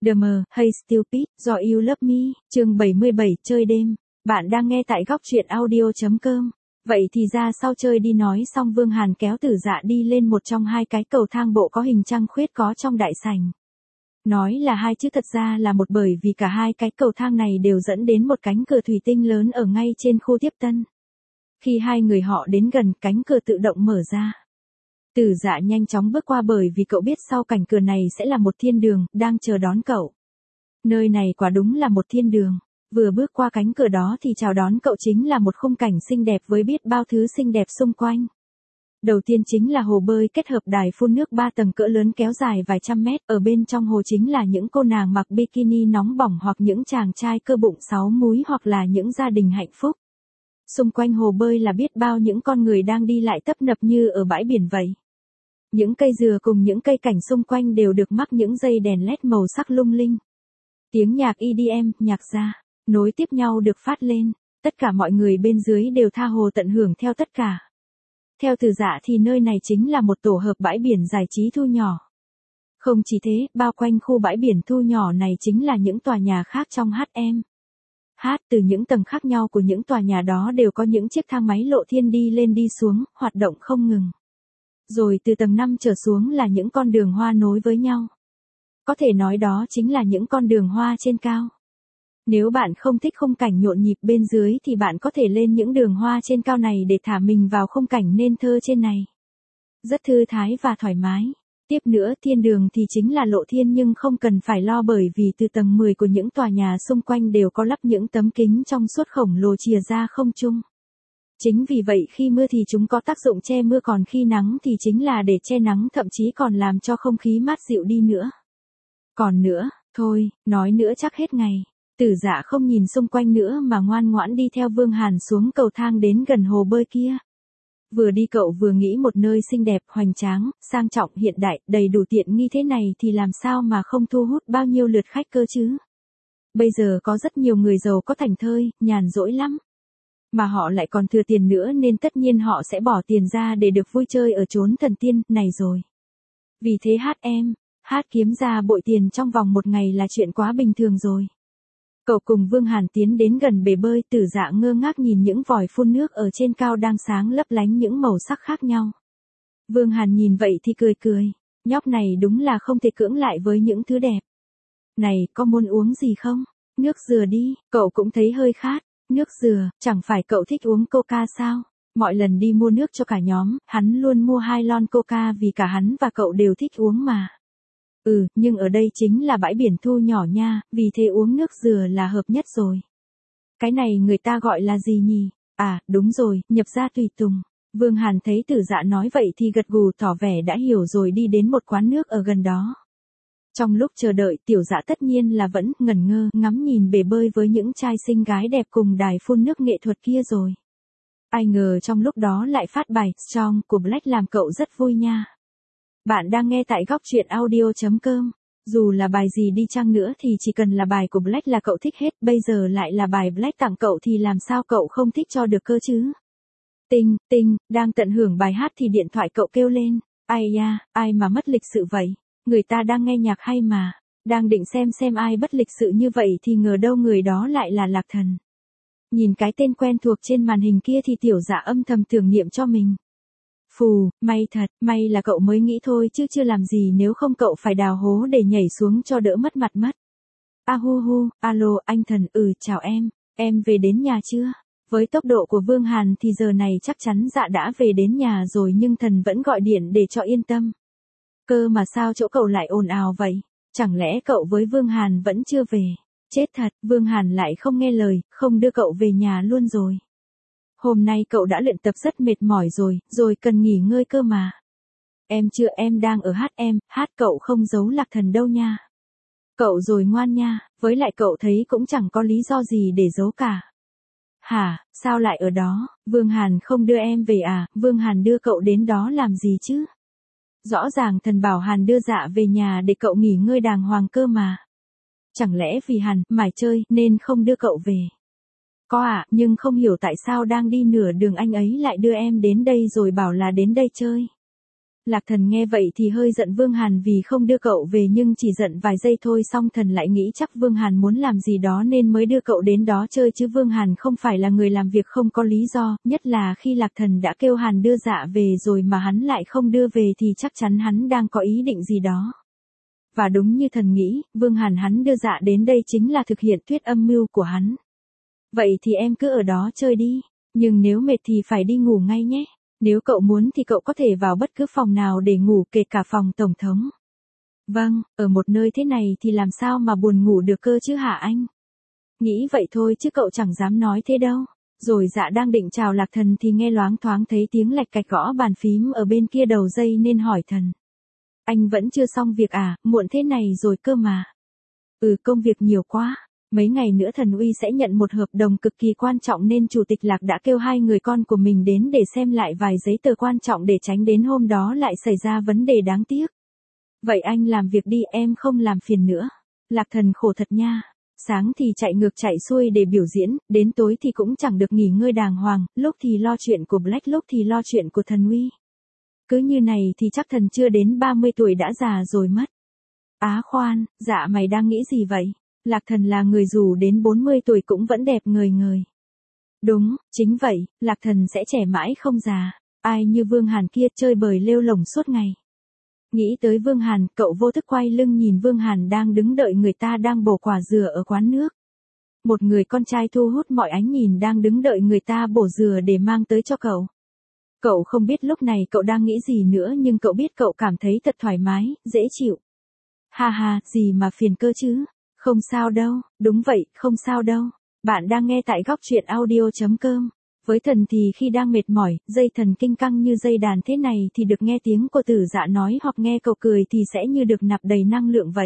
The Mờ, Hey Stupid, Do You Love Me, chương 77, chơi đêm. Bạn đang nghe tại góc truyện audio.com. Vậy thì ra sau chơi đi nói xong Vương Hàn kéo Tử Dạ đi lên một trong hai cái cầu thang bộ có hình trăng khuyết có trong đại sảnh. Nói là hai chứ thật ra là một bởi vì cả hai cái cầu thang này đều dẫn đến một cánh cửa thủy tinh lớn ở ngay trên khu tiếp tân. Khi hai người họ đến gần, cánh cửa tự động mở ra. Tử Dạ nhanh chóng bước qua bởi vì cậu biết sau cảnh cửa này sẽ là một thiên đường, đang chờ đón cậu. Nơi này quả đúng là một thiên đường. Vừa bước qua cánh cửa đó thì chào đón cậu chính là một khung cảnh xinh đẹp với biết bao thứ xinh đẹp xung quanh. Đầu tiên chính là hồ bơi kết hợp đài phun nước 3 tầng cỡ lớn kéo dài vài trăm mét. Ở bên trong hồ chính là những cô nàng mặc bikini nóng bỏng hoặc những chàng trai cơ bụng 6 múi hoặc là những gia đình hạnh phúc. Xung quanh hồ bơi là biết bao những con người đang đi lại tấp nập như ở bãi biển vậy. Những cây dừa cùng những cây cảnh xung quanh đều được mắc những dây đèn LED màu sắc lung linh. Tiếng nhạc EDM, nhạc ra, nối tiếp nhau được phát lên. Tất cả mọi người bên dưới đều tha hồ tận hưởng theo tất cả. Theo Tử Dạ thì nơi này chính là một tổ hợp bãi biển giải trí thu nhỏ. Không chỉ thế, bao quanh khu bãi biển thu nhỏ này chính là những tòa nhà khác trong HM. Từ những tầng khác nhau của những tòa nhà đó đều có những chiếc thang máy lộ thiên đi lên đi xuống, hoạt động không ngừng. Rồi từ tầng 5 trở xuống là những con đường hoa nối với nhau. Có thể nói đó chính là những con đường hoa trên cao. Nếu bạn không thích khung cảnh nhộn nhịp bên dưới thì bạn có thể lên những đường hoa trên cao này để thả mình vào khung cảnh nên thơ trên này. Rất thư thái và thoải mái. Tiếp nữa thiên đường thì chính là lộ thiên nhưng không cần phải lo bởi vì từ tầng 10 của những tòa nhà xung quanh đều có lắp những tấm kính trong suốt khổng lồ chìa ra không trung. Chính vì vậy khi mưa thì chúng có tác dụng che mưa còn khi nắng thì chính là để che nắng thậm chí còn làm cho không khí mát dịu đi nữa. Còn nữa, thôi, nói nữa chắc hết ngày. Tử Dạ không nhìn xung quanh nữa mà ngoan ngoãn đi theo Vương Hàn xuống cầu thang đến gần hồ bơi kia. Vừa đi cậu vừa nghĩ một nơi xinh đẹp, hoành tráng, sang trọng, hiện đại, đầy đủ tiện nghi thế này thì làm sao mà không thu hút bao nhiêu lượt khách cơ chứ. Bây giờ có rất nhiều người giàu có thảnh thơi, nhàn rỗi lắm. Mà họ lại còn thừa tiền nữa nên tất nhiên họ sẽ bỏ tiền ra để được vui chơi ở chốn thần tiên này rồi. Vì thế hát kiếm ra bội tiền trong vòng một ngày là chuyện quá bình thường rồi. Cậu cùng Vương Hàn tiến đến gần bể bơi, Tử Dạ ngơ ngác nhìn những vòi phun nước ở trên cao đang sáng lấp lánh những màu sắc khác nhau. Vương Hàn nhìn vậy thì cười. Nhóc này đúng là không thể cưỡng lại với những thứ đẹp. Này, có muốn uống gì không? Nước dừa đi, cậu cũng thấy hơi khát. Nước dừa, chẳng phải cậu thích uống coca sao? Mọi lần đi mua nước cho cả nhóm, hắn luôn mua 2 lon coca vì cả hắn và cậu đều thích uống mà. Nhưng ở đây chính là bãi biển thu nhỏ nha, vì thế uống nước dừa là hợp nhất rồi. Cái này người ta gọi là gì nhỉ? À, đúng rồi, nhập gia tùy tùng. Vương Hàn thấy Tử Dạ nói vậy thì gật gù tỏ vẻ đã hiểu rồi đi đến một quán nước ở gần đó. Trong lúc chờ đợi Tiểu Dạ tất nhiên là vẫn ngẩn ngơ ngắm nhìn bể bơi với những trai xinh gái đẹp cùng đài phun nước nghệ thuật kia rồi. Ai ngờ trong lúc đó lại phát bài Strong của Black làm cậu rất vui nha. Bạn đang nghe tại góc truyện audio.com. Dù là bài gì đi chăng nữa thì chỉ cần là bài của Black là cậu thích hết, bây giờ lại là bài Black tặng cậu thì làm sao cậu không thích cho được cơ chứ. Tinh, đang tận hưởng bài hát thì điện thoại cậu kêu lên. Ai da, ai mà mất lịch sự vậy? Người ta đang nghe nhạc hay mà. Đang định xem ai bất lịch sự như vậy thì ngờ đâu người đó lại là Lạc Thần. Nhìn cái tên quen thuộc trên màn hình kia thì Tiểu Dạ âm thầm tưởng niệm cho mình. Phù, may thật, may là cậu mới nghĩ thôi chứ chưa làm gì nếu không cậu phải đào hố để nhảy xuống cho đỡ mất mặt mất. Alo, anh Thần, chào em về đến nhà chưa? Với tốc độ của Vương Hàn thì giờ này chắc chắn Dạ đã về đến nhà rồi nhưng Thần vẫn gọi điện để cho yên tâm. Cơ mà sao chỗ cậu lại ồn ào vậy? Chẳng lẽ cậu với Vương Hàn vẫn chưa về? Chết thật, Vương Hàn lại không nghe lời, không đưa cậu về nhà luôn rồi. Hôm nay cậu đã luyện tập rất mệt mỏi rồi cần nghỉ ngơi cơ mà. Em chưa, em đang ở hát cậu không giấu Lạc Thần đâu nha. Cậu rồi ngoan nha, với lại cậu thấy cũng chẳng có lý do gì để giấu cả. Hả, sao lại ở đó, Vương Hàn không đưa em về à, Vương Hàn đưa cậu đến đó làm gì chứ? Rõ ràng Thần bảo Hàn đưa Dạ về nhà để cậu nghỉ ngơi đàng hoàng cơ mà. Chẳng lẽ vì Hàn mải chơi nên không đưa cậu về? Có nhưng không hiểu tại sao đang đi nửa đường anh ấy lại đưa em đến đây rồi bảo là đến đây chơi. Lạc Thần nghe vậy thì hơi giận Vương Hàn vì không đưa cậu về, nhưng chỉ giận vài giây thôi, xong thần lại nghĩ chắc Vương Hàn muốn làm gì đó nên mới đưa cậu đến đó chơi, chứ Vương Hàn không phải là người làm việc không có lý do, nhất là khi Lạc Thần đã kêu Hàn đưa Dạ về rồi mà hắn lại không đưa về thì chắc chắn hắn đang có ý định gì đó. Và đúng như thần nghĩ, Vương Hàn hắn đưa Dạ đến đây chính là thực hiện thuyết âm mưu của hắn. Vậy thì em cứ ở đó chơi đi, nhưng nếu mệt thì phải đi ngủ ngay nhé. Nếu cậu muốn thì cậu có thể vào bất cứ phòng nào để ngủ, kể cả phòng tổng thống. Vâng, ở một nơi thế này thì làm sao mà buồn ngủ được cơ chứ hả anh? Nghĩ vậy thôi chứ cậu chẳng dám nói thế đâu. Rồi Dạ đang định chào Lạc Thần thì nghe loáng thoáng thấy tiếng lạch cạch gõ bàn phím ở bên kia đầu dây nên hỏi thần. Anh vẫn chưa xong việc à, muộn thế này rồi cơ mà. Công việc nhiều quá. Mấy ngày nữa thần uy sẽ nhận một hợp đồng cực kỳ quan trọng nên Chủ tịch Lạc đã kêu 2 người con của mình đến để xem lại vài giấy tờ quan trọng để tránh đến hôm đó lại xảy ra vấn đề đáng tiếc. Vậy anh làm việc đi, em không làm phiền nữa. Lạc Thần khổ thật nha. Sáng thì chạy ngược chạy xuôi để biểu diễn, đến tối thì cũng chẳng được nghỉ ngơi đàng hoàng, lúc thì lo chuyện của Black, lúc thì lo chuyện của thần uy. Cứ như này thì chắc thần chưa đến 30 tuổi đã già rồi mất. Khoan, Dạ mày đang nghĩ gì vậy? Lạc Thần là người dù đến 40 tuổi cũng vẫn đẹp ngời ngời. Đúng, chính vậy, Lạc Thần sẽ trẻ mãi không già. Ai như Vương Hàn kia chơi bời lêu lổng suốt ngày. Nghĩ tới Vương Hàn, cậu vô thức quay lưng nhìn Vương Hàn đang đứng đợi người ta đang bổ quả dừa ở quán nước. Một người con trai thu hút mọi ánh nhìn đang đứng đợi người ta bổ dừa để mang tới cho cậu. Cậu không biết lúc này cậu đang nghĩ gì nữa, nhưng cậu biết cậu cảm thấy thật thoải mái, dễ chịu. Ha ha, gì mà phiền cơ chứ? Không sao đâu, đúng vậy, không sao đâu. Bạn đang nghe tại góc truyện audio.com. Với thần thì khi đang mệt mỏi, dây thần kinh căng như dây đàn thế này thì được nghe tiếng của Tử Dạ nói hoặc nghe cậu cười thì sẽ như được nạp đầy năng lượng vậy.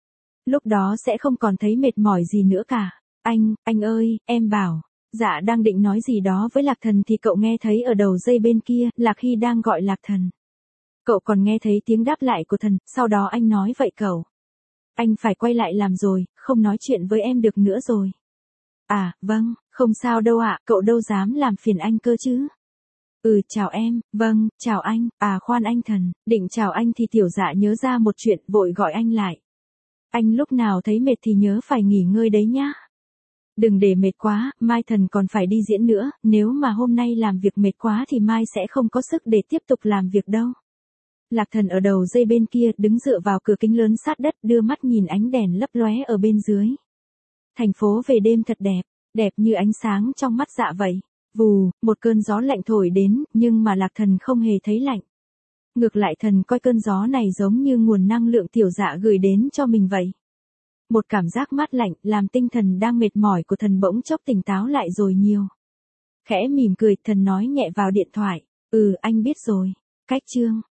Lúc đó sẽ không còn thấy mệt mỏi gì nữa cả. Anh ơi, em bảo. Dạ đang định nói gì đó với Lạc Thần thì cậu nghe thấy ở đầu dây bên kia, Lạc Hy đang gọi Lạc Thần. Cậu còn nghe thấy tiếng đáp lại của thần, sau đó anh nói vậy cậu. Anh phải quay lại làm rồi, không nói chuyện với em được nữa rồi. Vâng, không sao đâu ạ, cậu đâu dám làm phiền anh cơ chứ. Chào em, vâng, chào anh, khoan anh Thần, định chào anh thì Tiểu Dạ nhớ ra một chuyện, vội gọi anh lại. Anh lúc nào thấy mệt thì nhớ phải nghỉ ngơi đấy nhá. Đừng để mệt quá, mai Thần còn phải đi diễn nữa, nếu mà hôm nay làm việc mệt quá thì mai sẽ không có sức để tiếp tục làm việc đâu. Lạc Thần ở đầu dây bên kia đứng dựa vào cửa kính lớn sát đất, đưa mắt nhìn ánh đèn lấp lóe ở bên dưới. Thành phố về đêm thật đẹp, đẹp như ánh sáng trong mắt Dạ vậy. Vù, một cơn gió lạnh thổi đến, nhưng mà Lạc Thần không hề thấy lạnh. Ngược lại thần coi cơn gió này giống như nguồn năng lượng Tiểu Dạ gửi đến cho mình vậy. Một cảm giác mát lạnh làm tinh thần đang mệt mỏi của thần bỗng chốc tỉnh táo lại rồi nhiều. Khẽ mỉm cười, thần nói nhẹ vào điện thoại. Anh biết rồi. Cách chương.